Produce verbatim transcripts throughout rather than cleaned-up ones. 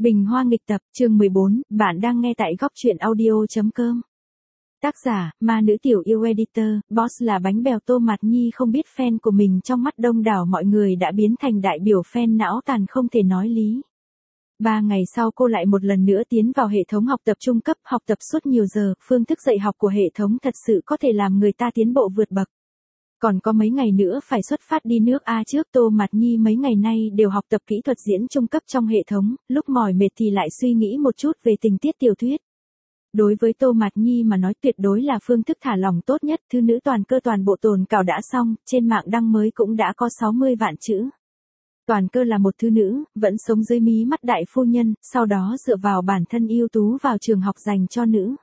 Bình Hoa nghịch tập, chương mười bốn, bạn đang nghe tại góc truyện audio.com. Tác giả, ma nữ tiểu yêu editor, boss là bánh bèo Tô Mạt Nhi không biết fan của mình trong mắt đông đảo mọi người đã biến thành đại biểu fan não tàn không thể nói lý. Ba ngày sau cô lại một lần nữa tiến vào hệ thống học tập trung cấp, học tập suốt nhiều giờ, phương thức dạy học của hệ thống thật sự có thể làm người ta tiến bộ vượt bậc. Còn có mấy ngày nữa phải xuất phát đi nước A trước. Tô Mạt Nhi mấy ngày nay đều học tập kỹ thuật diễn trung cấp trong hệ thống, lúc mỏi mệt thì lại suy nghĩ một chút về tình tiết tiểu thuyết. Đối với Tô Mạt Nhi mà nói tuyệt đối là phương thức thả lỏng tốt nhất. Thư nữ toàn cơ toàn bộ tồn cào đã xong, trên mạng đăng mới cũng đã có sáu mươi vạn chữ. Toàn cơ là một thư nữ, vẫn sống dưới mí mắt đại phu nhân, sau đó dựa vào bản thân ưu tú vào trường học dành cho nữ.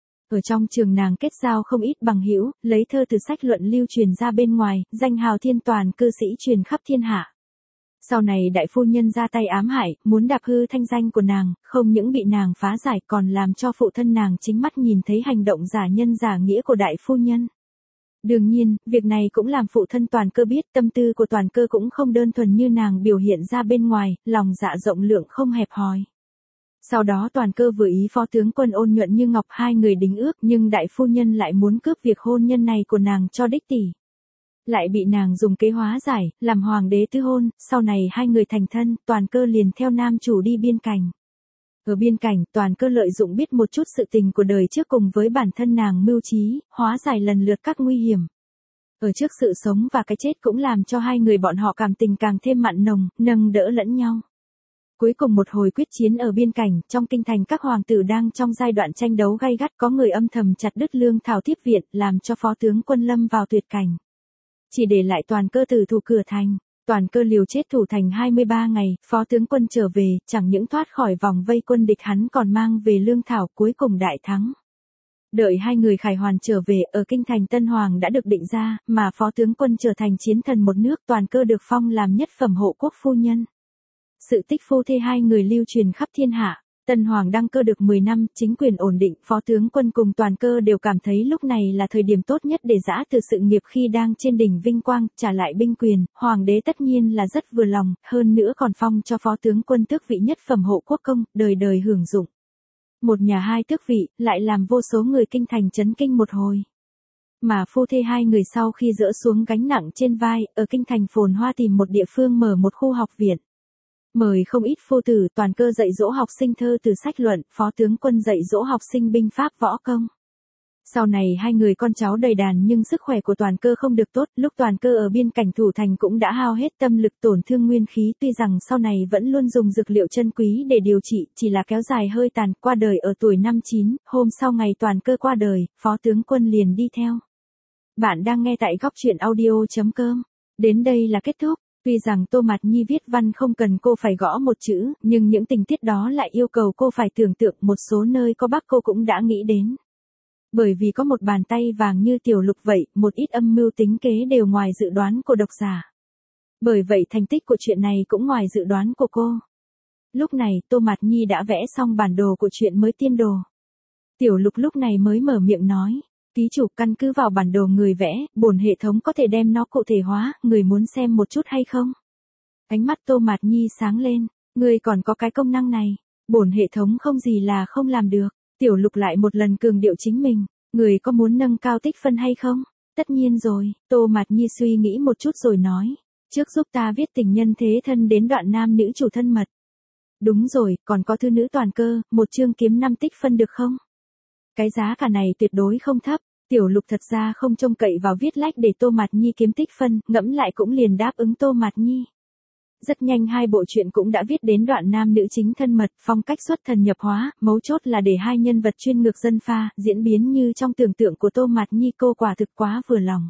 Ở trong trường nàng kết giao không ít bằng hữu, lấy thơ từ sách luận lưu truyền ra bên ngoài, danh hào thiên toàn cư sĩ truyền khắp thiên hạ. Sau này đại phu nhân ra tay ám hại, muốn đạp hư thanh danh của nàng, không những bị nàng phá giải còn làm cho phụ thân nàng chính mắt nhìn thấy hành động giả nhân giả nghĩa của đại phu nhân. Đương nhiên, việc này cũng làm phụ thân toàn cơ biết tâm tư của toàn cơ cũng không đơn thuần như nàng biểu hiện ra bên ngoài, lòng dạ rộng lượng không hẹp hòi. Sau đó toàn cơ vừa ý phó tướng quân Ôn Nhuận Như Ngọc hai người đính ước nhưng đại phu nhân lại muốn cướp việc hôn nhân này của nàng cho đích tỷ. Lại bị nàng dùng kế hóa giải, làm hoàng đế tứ hôn, sau này hai người thành thân, toàn cơ liền theo nam chủ đi biên cảnh. Ở biên cảnh, toàn cơ lợi dụng biết một chút sự tình của đời trước cùng với bản thân nàng mưu trí, hóa giải lần lượt các nguy hiểm. Ở trước sự sống và cái chết cũng làm cho hai người bọn họ cảm tình càng thêm mặn nồng, nâng đỡ lẫn nhau. Cuối cùng một hồi quyết chiến ở biên cảnh, trong kinh thành các hoàng tử đang trong giai đoạn tranh đấu gay gắt, có người âm thầm chặt đứt lương thảo tiếp viện, làm cho phó tướng quân lâm vào tuyệt cảnh. Chỉ để lại toàn cơ tử thủ cửa thành, toàn cơ liều chết thủ thành hai mươi ba ngày, phó tướng quân trở về, chẳng những thoát khỏi vòng vây quân địch hắn còn mang về lương thảo, cuối cùng đại thắng. Đợi hai người khải hoàn trở về, ở kinh thành Tân Hoàng đã được định ra, mà phó tướng quân trở thành chiến thần một nước, toàn cơ được phong làm nhất phẩm hộ quốc phu nhân. Sự tích phu thê hai người lưu truyền khắp thiên hạ, Tân Hoàng đăng cơ được mười năm, chính quyền ổn định, phó tướng quân cùng toàn cơ đều cảm thấy lúc này là thời điểm tốt nhất để giã từ sự nghiệp khi đang trên đỉnh vinh quang, trả lại binh quyền, hoàng đế tất nhiên là rất vừa lòng, hơn nữa còn phong cho phó tướng quân tước vị nhất phẩm hộ quốc công, đời đời hưởng dụng. Một nhà hai tước vị, lại làm vô số người kinh thành chấn kinh một hồi. Mà phu thê hai người sau khi dỡ xuống gánh nặng trên vai, ở kinh thành phồn hoa tìm một địa phương mở một khu học viện. Mời không ít phu tử, toàn cơ dạy dỗ học sinh thơ từ sách luận, phó tướng quân dạy dỗ học sinh binh pháp võ công. Sau này hai người con cháu đầy đàn nhưng sức khỏe của toàn cơ không được tốt, lúc toàn cơ ở biên cảnh thủ thành cũng đã hao hết tâm lực tổn thương nguyên khí, tuy rằng sau này vẫn luôn dùng dược liệu chân quý để điều trị, chỉ là kéo dài hơi tàn, qua đời ở tuổi năm chín, hôm sau ngày toàn cơ qua đời, phó tướng quân liền đi theo. Bạn đang nghe tại góc truyện audio.com. Đến đây là kết thúc. Tuy rằng Tô Mạt Nhi viết văn không cần cô phải gõ một chữ, nhưng những tình tiết đó lại yêu cầu cô phải tưởng tượng, một số nơi có bác cô cũng đã nghĩ đến. Bởi vì có một bàn tay vàng như Tiểu Lục vậy, một ít âm mưu tính kế đều ngoài dự đoán của độc giả. Bởi vậy thành tích của chuyện này cũng ngoài dự đoán của cô. Lúc này Tô Mạt Nhi đã vẽ xong bản đồ của chuyện mới tiên đồ. Tiểu Lục lúc này mới mở miệng nói. Ký chủ căn cứ vào bản đồ người vẽ, bổn hệ thống có thể đem nó cụ thể hóa, người muốn xem một chút hay không? Ánh mắt Tô Mạt Nhi sáng lên, người còn có cái công năng này, bổn hệ thống không gì là không làm được. Tiểu Lục lại một lần cường điệu chính mình, người có muốn nâng cao tích phân hay không? Tất nhiên rồi, Tô Mạt Nhi suy nghĩ một chút rồi nói, trước giúp ta viết tình nhân thế thân đến đoạn nam nữ chủ thân mật. Đúng rồi, còn có thư nữ toàn cơ, một chương kiếm năm tích phân được không? Cái giá cả này tuyệt đối không thấp. Tiểu Lục thật ra không trông cậy vào viết lách để Tô Mạt Nhi kiếm tích phân, ngẫm lại cũng liền đáp ứng Tô Mạt Nhi. Rất nhanh hai bộ truyện cũng đã viết đến đoạn nam nữ chính thân mật, phong cách xuất thần nhập hóa, mấu chốt là để hai nhân vật chuyên ngược dân pha, diễn biến như trong tưởng tượng của Tô Mạt Nhi, cô quả thực quá vừa lòng.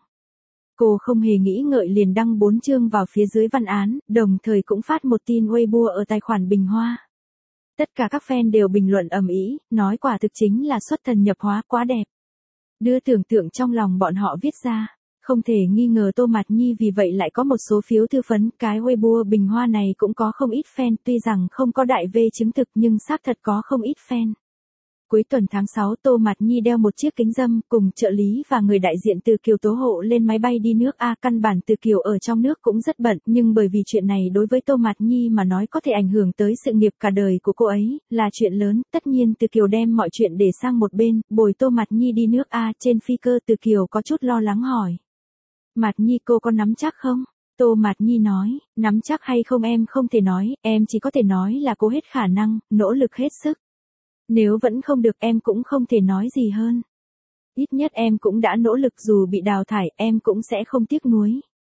Cô không hề nghĩ ngợi liền đăng bốn chương vào phía dưới văn án, đồng thời cũng phát một tin Weibo ở tài khoản Bình Hoa. Tất cả các fan đều bình luận ầm ĩ, nói quả thực chính là xuất thần nhập hóa, quá đẹp. Đưa tưởng tượng trong lòng bọn họ viết ra, không thể nghi ngờ Tô Mạt Nhi vì vậy lại có một số phiếu thư phấn, cái Weibo Bình Hoa này cũng có không ít fan, tuy rằng không có đại V chứng thực nhưng xác thật có không ít fan. Cuối tuần tháng sáu, Tô Mạt Nhi đeo một chiếc kính râm, cùng trợ lý và người đại diện Từ Kiều tố hộ lên máy bay đi nước A. Căn bản Từ Kiều ở trong nước cũng rất bận, nhưng bởi vì chuyện này đối với Tô Mạt Nhi mà nói có thể ảnh hưởng tới sự nghiệp cả đời của cô ấy, là chuyện lớn. Tất nhiên Từ Kiều đem mọi chuyện để sang một bên, bồi Tô Mạt Nhi đi nước A. Trên phi cơ Từ Kiều có chút lo lắng hỏi. Mạt Nhi, cô có nắm chắc không? Tô Mạt Nhi nói, nắm chắc hay không em không thể nói, em chỉ có thể nói là cố hết khả năng, nỗ lực hết sức. Nếu vẫn không được em cũng không thể nói gì hơn. Ít nhất em cũng đã nỗ lực, dù bị đào thải em cũng sẽ không tiếc nuối.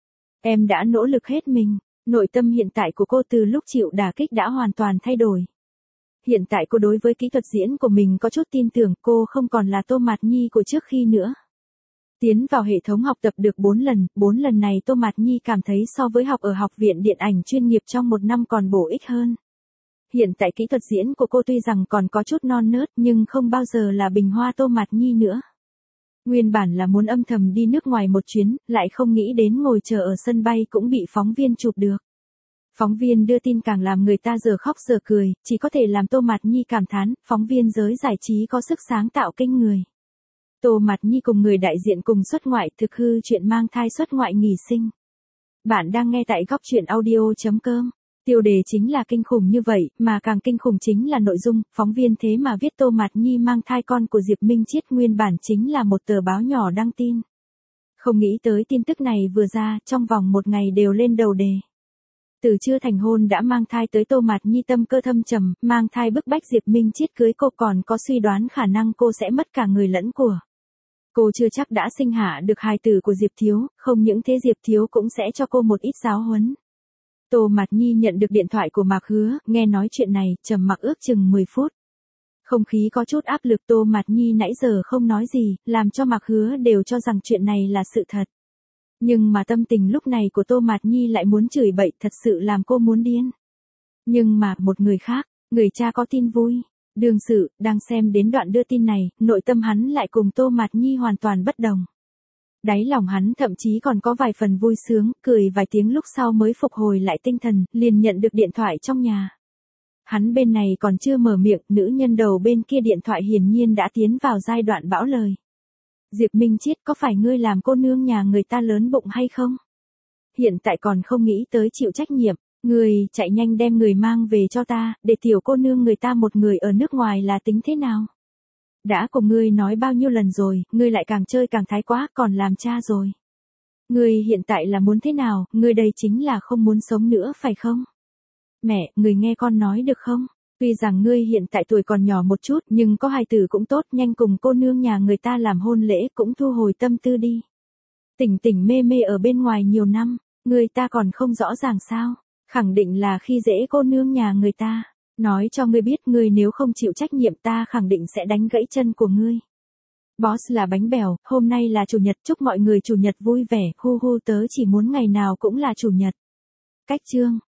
Em đã nỗ lực hết mình, nội tâm hiện tại của cô từ lúc chịu đả kích đã hoàn toàn thay đổi. Hiện tại cô đối với kỹ thuật diễn của mình có chút tin tưởng, cô không còn là Tô Mạt Nhi của trước khi nữa. Tiến vào hệ thống học tập được bốn lần, bốn lần này Tô Mạt Nhi cảm thấy so với học ở học viện điện ảnh chuyên nghiệp trong một năm còn bổ ích hơn. Hiện tại kỹ thuật diễn của cô tuy rằng còn có chút non nớt nhưng không bao giờ là bình hoa Tô Mạt Nhi nữa. Nguyên bản là muốn âm thầm đi nước ngoài một chuyến, lại không nghĩ đến ngồi chờ ở sân bay cũng bị phóng viên chụp được. Phóng viên đưa tin càng làm người ta giờ khóc giờ cười, chỉ có thể làm Tô Mạt Nhi cảm thán, phóng viên giới giải trí có sức sáng tạo kinh người. Tô Mạt Nhi cùng người đại diện cùng xuất ngoại thực hư chuyện mang thai xuất ngoại nghỉ sinh. Bạn đang nghe tại góc truyện audio chấm com. Tiêu đề chính là kinh khủng như vậy, mà càng kinh khủng chính là nội dung, phóng viên thế mà viết Tô Mạt Nhi mang thai con của Diệp Minh Chiết, nguyên bản chính là một tờ báo nhỏ đăng tin. Không nghĩ tới tin tức này vừa ra, trong vòng một ngày đều lên đầu đề. Từ chưa thành hôn đã mang thai tới Tô Mạt Nhi tâm cơ thâm trầm, mang thai bức bách Diệp Minh Chiết cưới cô, còn có suy đoán khả năng cô sẽ mất cả người lẫn của. Cô chưa chắc đã sinh hạ được hài tử của Diệp Thiếu, không những thế Diệp Thiếu cũng sẽ cho cô một ít giáo huấn. Tô Mạt Nhi nhận được điện thoại của Mạc Hứa, nghe nói chuyện này, trầm mặc ước chừng mười phút. Không khí có chút áp lực, Tô Mạt Nhi nãy giờ không nói gì, làm cho Mạc Hứa đều cho rằng chuyện này là sự thật. Nhưng mà tâm tình lúc này của Tô Mạt Nhi lại muốn chửi bậy, thật sự làm cô muốn điên. Nhưng mà, một người khác, người cha có tin vui. Đương sự, đang xem đến đoạn đưa tin này, nội tâm hắn lại cùng Tô Mạt Nhi hoàn toàn bất đồng. Đáy lòng hắn thậm chí còn có vài phần vui sướng, cười vài tiếng lúc sau mới phục hồi lại tinh thần, liền nhận được điện thoại trong nhà. Hắn bên này còn chưa mở miệng, nữ nhân đầu bên kia điện thoại hiển nhiên đã tiến vào giai đoạn bão lời. Diệp Minh Chiết, có phải ngươi làm cô nương nhà người ta lớn bụng hay không? Hiện tại còn không nghĩ tới chịu trách nhiệm, ngươi chạy nhanh đem người mang về cho ta, để tiểu cô nương người ta một người ở nước ngoài là tính thế nào? Đã cùng ngươi nói bao nhiêu lần rồi, ngươi lại càng chơi càng thái quá, còn làm cha rồi. Ngươi hiện tại là muốn thế nào, ngươi đây chính là không muốn sống nữa phải không? Mẹ, người nghe con nói được không? Tuy rằng ngươi hiện tại tuổi còn nhỏ một chút, nhưng có hài tử cũng tốt, nhanh cùng cô nương nhà người ta làm hôn lễ, cũng thu hồi tâm tư đi. Tỉnh tỉnh mê mê ở bên ngoài nhiều năm, người ta còn không rõ ràng sao? Khẳng định là khi dễ cô nương nhà người ta. Nói cho ngươi biết, ngươi nếu không chịu trách nhiệm ta khẳng định sẽ đánh gãy chân của ngươi. Boss là bánh bèo, hôm nay là chủ nhật, chúc mọi người chủ nhật vui vẻ, hu hu tớ chỉ muốn ngày nào cũng là chủ nhật. Cách chương